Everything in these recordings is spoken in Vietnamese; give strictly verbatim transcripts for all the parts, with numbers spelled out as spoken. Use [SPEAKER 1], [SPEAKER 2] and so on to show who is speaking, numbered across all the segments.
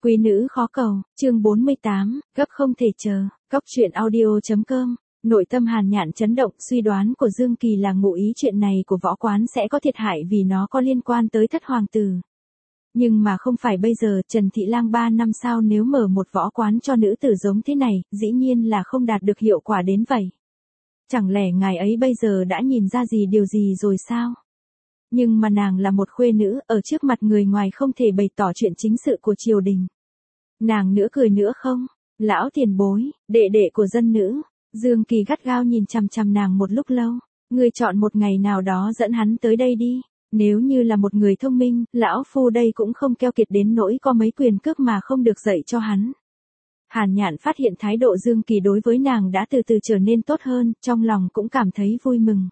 [SPEAKER 1] Quý nữ khó cầu, chương bốn mươi tám, gấp không thể chờ, Cóc truyện audio.com. Nội tâm Hàn Nhạn chấn động, suy đoán của Dương Kỳ là ngụ ý chuyện này của võ quán sẽ có thiệt hại vì nó có liên quan tới thất hoàng tử. Nhưng mà không phải bây giờ, Trần Thị Lang ba năm sau nếu mở một võ quán cho nữ tử giống thế này, dĩ nhiên là không đạt được hiệu quả đến vậy. Chẳng lẽ ngài ấy bây giờ đã nhìn ra gì điều gì rồi sao? Nhưng mà nàng là một khuê nữ, ở trước mặt người ngoài không thể bày tỏ chuyện chính sự của triều đình. Nàng nữa cười nữa không? Lão tiền bối, đệ đệ của dân nữ. Dương Kỳ gắt gao nhìn chằm chằm nàng một lúc lâu. Ngươi chọn một ngày nào đó dẫn hắn tới đây đi. Nếu như là một người thông minh, lão phu đây cũng không keo kiệt đến nỗi có mấy quyền cước mà không được dạy cho hắn. Hàn Nhạn phát hiện thái độ Dương Kỳ đối với nàng đã từ từ trở nên tốt hơn, trong lòng cũng cảm thấy vui mừng.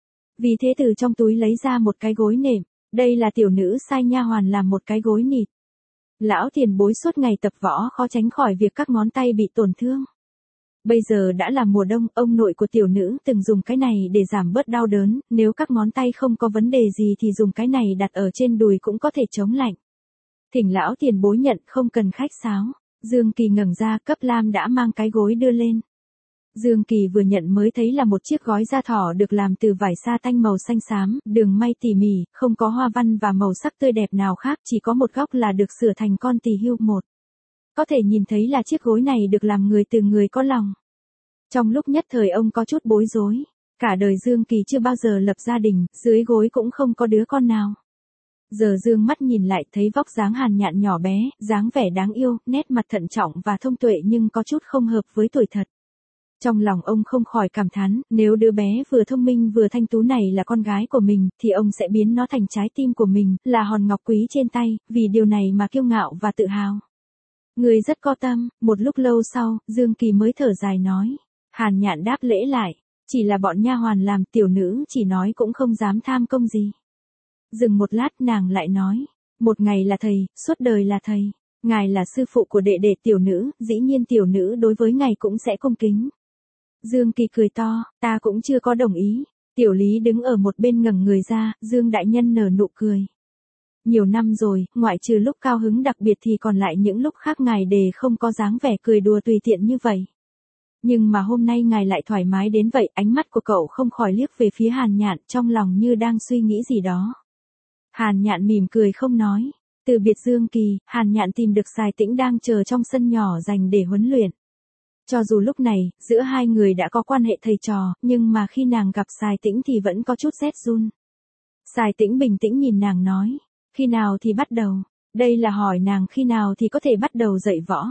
[SPEAKER 1] Vì thế từ trong túi lấy ra một cái gối nệm, đây là tiểu nữ sai nha hoàn làm một cái gối nịt. Lão tiền bối suốt ngày tập võ khó tránh khỏi việc các ngón tay bị tổn thương. Bây giờ đã là mùa đông, ông nội của tiểu nữ từng dùng cái này để giảm bớt đau đớn, nếu các ngón tay không có vấn đề gì thì dùng cái này đặt ở trên đùi cũng có thể chống lạnh. Thỉnh lão tiền bối nhận, không cần khách sáo. Dương Kỳ ngẩng ra, Cấp Lam đã mang cái gối đưa lên. Dương Kỳ vừa nhận mới thấy là một chiếc gói da thỏ được làm từ vải sa tanh màu xanh xám, đường may tỉ mỉ, không có hoa văn và màu sắc tươi đẹp nào khác, chỉ có một góc là được sửa thành con tỳ hưu một. Có thể nhìn thấy là chiếc gối này được làm người từ người có lòng. Trong lúc nhất thời ông có chút bối rối, cả đời Dương Kỳ chưa bao giờ lập gia đình, dưới gối cũng không có đứa con nào. Giờ dương mắt nhìn lại thấy vóc dáng Hàn Nhạn nhỏ bé, dáng vẻ đáng yêu, nét mặt thận trọng và thông tuệ nhưng có chút không hợp với tuổi thật. Trong lòng ông không khỏi cảm thán, nếu đứa bé vừa thông minh vừa thanh tú này là con gái của mình, thì ông sẽ biến nó thành trái tim của mình, là hòn ngọc quý trên tay, vì điều này mà kiêu ngạo và tự hào. Người rất có tâm. Một lúc lâu sau, Dương Kỳ mới thở dài nói. Hàn Nhạn đáp lễ lại, chỉ là bọn nha hoàn làm, tiểu nữ chỉ nói cũng không dám tham công gì. Dừng một lát nàng lại nói, một ngày là thầy, suốt đời là thầy. Ngài là sư phụ của đệ đệ tiểu nữ, dĩ nhiên tiểu nữ đối với ngài cũng sẽ cung kính. Dương Kỳ cười to, ta cũng chưa có đồng ý. Tiểu Lý đứng ở một bên ngẩng người ra, Dương đại nhân nở nụ cười. Nhiều năm rồi, ngoại trừ lúc cao hứng đặc biệt thì còn lại những lúc khác ngài đề không có dáng vẻ cười đùa tùy tiện như vậy. Nhưng mà hôm nay ngài lại thoải mái đến vậy, ánh mắt của cậu không khỏi liếc về phía Hàn Nhạn, trong lòng như đang suy nghĩ gì đó. Hàn Nhạn mỉm cười không nói. Từ biệt Dương Kỳ, Hàn Nhạn tìm được Sài Tĩnh đang chờ trong sân nhỏ dành để huấn luyện. Cho dù lúc này, giữa hai người đã có quan hệ thầy trò, nhưng mà khi nàng gặp Sài Tĩnh thì vẫn có chút rét run. Sài Tĩnh bình tĩnh nhìn nàng nói, khi nào thì bắt đầu? Đây là hỏi nàng khi nào thì có thể bắt đầu dạy võ.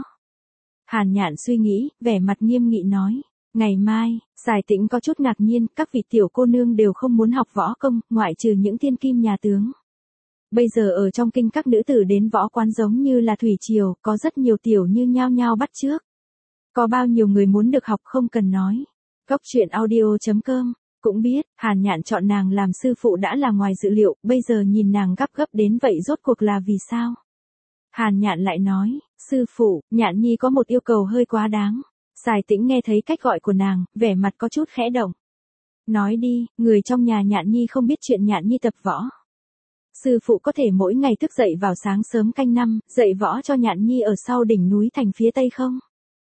[SPEAKER 1] Hàn Nhạn suy nghĩ, vẻ mặt nghiêm nghị nói, ngày mai. Sài Tĩnh có chút ngạc nhiên, các vị tiểu cô nương đều không muốn học võ công, ngoại trừ những thiên kim nhà tướng. Bây giờ ở trong kinh các nữ tử đến võ quán giống như là thủy triều, có rất nhiều tiểu như nhao nhao bắt chước. Có bao nhiêu người muốn được học không cần nói. Cóc truyện audio.com. Cũng biết, Hàn Nhạn chọn nàng làm sư phụ đã là ngoài dự liệu, bây giờ nhìn nàng gấp gấp đến vậy rốt cuộc là vì sao? Hàn Nhạn lại nói, sư phụ, Nhạn Nhi có một yêu cầu hơi quá đáng. Sài Tĩnh nghe thấy cách gọi của nàng, vẻ mặt có chút khẽ động. Nói đi, người trong nhà Nhạn Nhi không biết chuyện Nhạn Nhi tập võ. Sư phụ có thể mỗi ngày thức dậy vào sáng sớm canh năm, dạy võ cho Nhạn Nhi ở sau đỉnh núi thành phía tây không?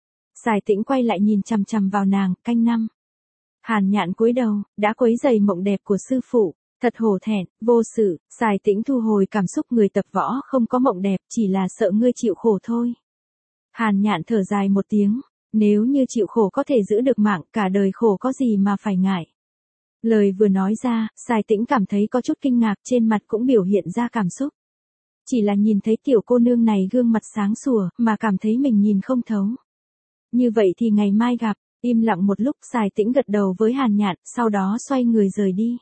[SPEAKER 1] Sài Tĩnh quay lại nhìn chằm chằm vào nàng, canh năm. Hàn Nhạn cúi đầu, đã quấy rầy mộng đẹp của sư phụ, thật hổ thẹn, vô sự. Sài Tĩnh thu hồi cảm xúc, người tập võ không có mộng đẹp, chỉ là sợ ngươi chịu khổ thôi. Hàn Nhạn thở dài một tiếng, nếu như chịu khổ có thể giữ được mạng, cả đời khổ có gì mà phải ngại. Lời vừa nói ra, Sài Tĩnh cảm thấy có chút kinh ngạc, trên mặt cũng biểu hiện ra cảm xúc. Chỉ là nhìn thấy tiểu cô nương này gương mặt sáng sủa, mà cảm thấy mình nhìn không thấu. Như vậy thì ngày mai gặp. Im lặng một lúc, Sài Tĩnh gật đầu với Hàn Nhạn, sau đó xoay người rời đi.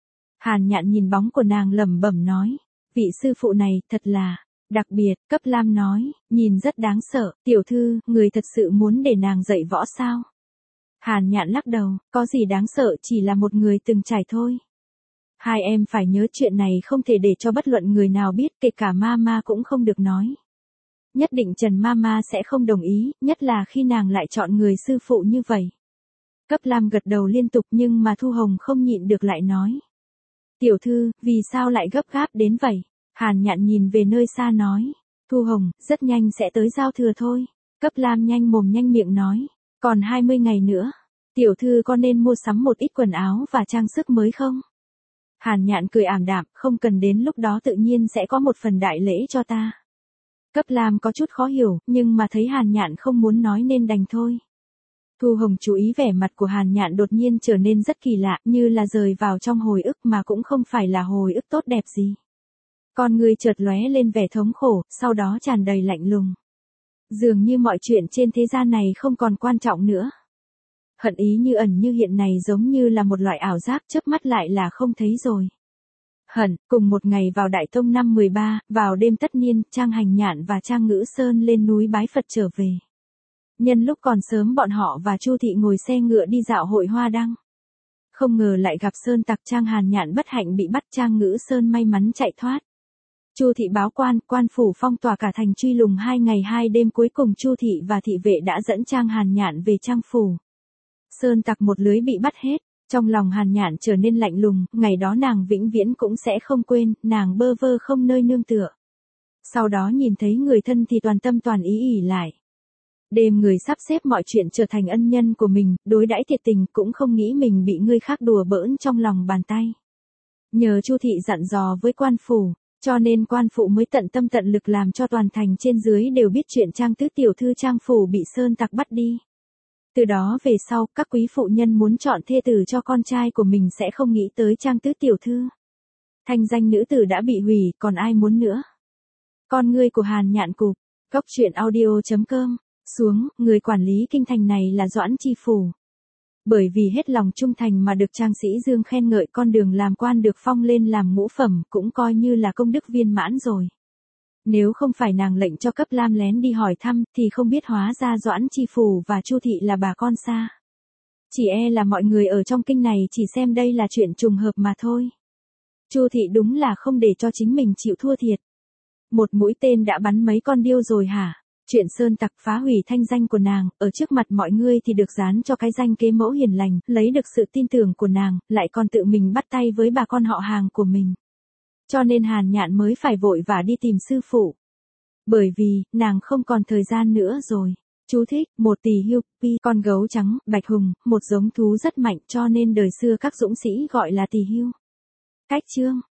[SPEAKER 1] Hàn Nhạn nhìn bóng của nàng lẩm bẩm nói, vị sư phụ này, thật là đặc biệt. Cấp Lam nói, nhìn rất đáng sợ, tiểu thư, người thật sự muốn để nàng dạy võ sao? Hàn Nhạn lắc đầu, có gì đáng sợ, chỉ là một người từng trải thôi. Hai em phải nhớ chuyện này không thể để cho bất luận người nào biết, kể cả Mama cũng không được nói. Nhất định Trần Mama sẽ không đồng ý, nhất là khi nàng lại chọn người sư phụ như vậy. Cấp Lam gật đầu liên tục nhưng mà Thu Hồng không nhịn được lại nói. Tiểu thư, vì sao lại gấp gáp đến vậy? Hàn Nhạn nhìn về nơi xa nói. Thu Hồng, rất nhanh sẽ tới giao thừa thôi. Cấp Lam nhanh mồm nhanh miệng nói. Còn hai mươi ngày nữa. Tiểu thư có nên mua sắm một ít quần áo và trang sức mới không? Hàn Nhạn cười ảm đạm, không cần, đến lúc đó tự nhiên sẽ có một phần đại lễ cho ta. Cấp Lam có chút khó hiểu, nhưng mà thấy Hàn Nhạn không muốn nói nên đành thôi. Thu Hồng chú ý vẻ mặt của Hàn Nhạn đột nhiên trở nên rất kỳ lạ, như là rời vào trong hồi ức mà cũng không phải là hồi ức tốt đẹp gì. Con người chợt lóe lên vẻ thống khổ, sau đó tràn đầy lạnh lùng. Dường như mọi chuyện trên thế gian này không còn quan trọng nữa. Hận ý như ẩn như hiện này giống như là một loại ảo giác, chớp mắt lại là không thấy rồi. Hận, cùng một ngày vào Đại Tông năm mười ba, vào đêm tất niên, Trang Hành Nhạn và Trang Ngữ Sơn lên núi bái Phật trở về. Nhân lúc còn sớm bọn họ và Chu Thị ngồi xe ngựa đi dạo hội hoa đăng. Không ngờ lại gặp Sơn Tặc. Trang Hàn Nhạn bất hạnh bị bắt, Trang Ngữ Sơn may mắn chạy thoát. Chu Thị báo quan, quan phủ phong tỏa cả thành truy lùng hai ngày hai đêm, cuối cùng Chu Thị và thị vệ đã dẫn Trang Hàn Nhạn về Trang phủ. Sơn Tặc một lưới bị bắt hết, trong lòng Hàn Nhạn trở nên lạnh lùng, ngày đó nàng vĩnh viễn cũng sẽ không quên, nàng bơ vơ không nơi nương tựa. Sau đó nhìn thấy người thân thì toàn tâm toàn ý ỉ lại. Đêm người sắp xếp mọi chuyện trở thành ân nhân của mình, đối đãi thiệt tình, cũng không nghĩ mình bị người khác đùa bỡn trong lòng bàn tay. Nhờ Chu Thị dặn dò với quan phủ, cho nên quan phụ mới tận tâm tận lực làm cho toàn thành trên dưới đều biết chuyện Trang tứ tiểu thư Trang phủ bị Sơn Tặc bắt đi. Từ đó về sau, các quý phụ nhân muốn chọn thê tử cho con trai của mình sẽ không nghĩ tới Trang tứ tiểu thư. Thanh danh nữ tử đã bị hủy, còn ai muốn nữa. Con ngươi của Hàn Nhạn cụp. Cốc truyện audio chấm com. Xuống, người quản lý kinh thành này là Doãn Chi Phủ. Bởi vì hết lòng trung thành mà được Trang Sĩ Dương khen ngợi, con đường làm quan được phong lên làm ngũ phẩm, cũng coi như là công đức viên mãn rồi. Nếu không phải nàng lệnh cho Cấp Lam lén đi hỏi thăm, thì không biết hóa ra Doãn Chi Phủ và Chu Thị là bà con xa. Chỉ e là mọi người ở trong kinh này chỉ xem đây là chuyện trùng hợp mà thôi. Chu Thị đúng là không để cho chính mình chịu thua thiệt. Một mũi tên đã bắn mấy con điêu rồi hả? Chuyện Sơn Tặc phá hủy thanh danh của nàng, ở trước mặt mọi người thì được dán cho cái danh kế mẫu hiền lành, lấy được sự tin tưởng của nàng, lại còn tự mình bắt tay với bà con họ hàng của mình. Cho nên Hàn Nhạn mới phải vội vã đi tìm sư phụ. Bởi vì, nàng không còn thời gian nữa rồi. Chú thích, một tỳ hưu, pi, con gấu trắng, bạch hùng, một giống thú rất mạnh, cho nên đời xưa các dũng sĩ gọi là tỳ hưu. Cách chương.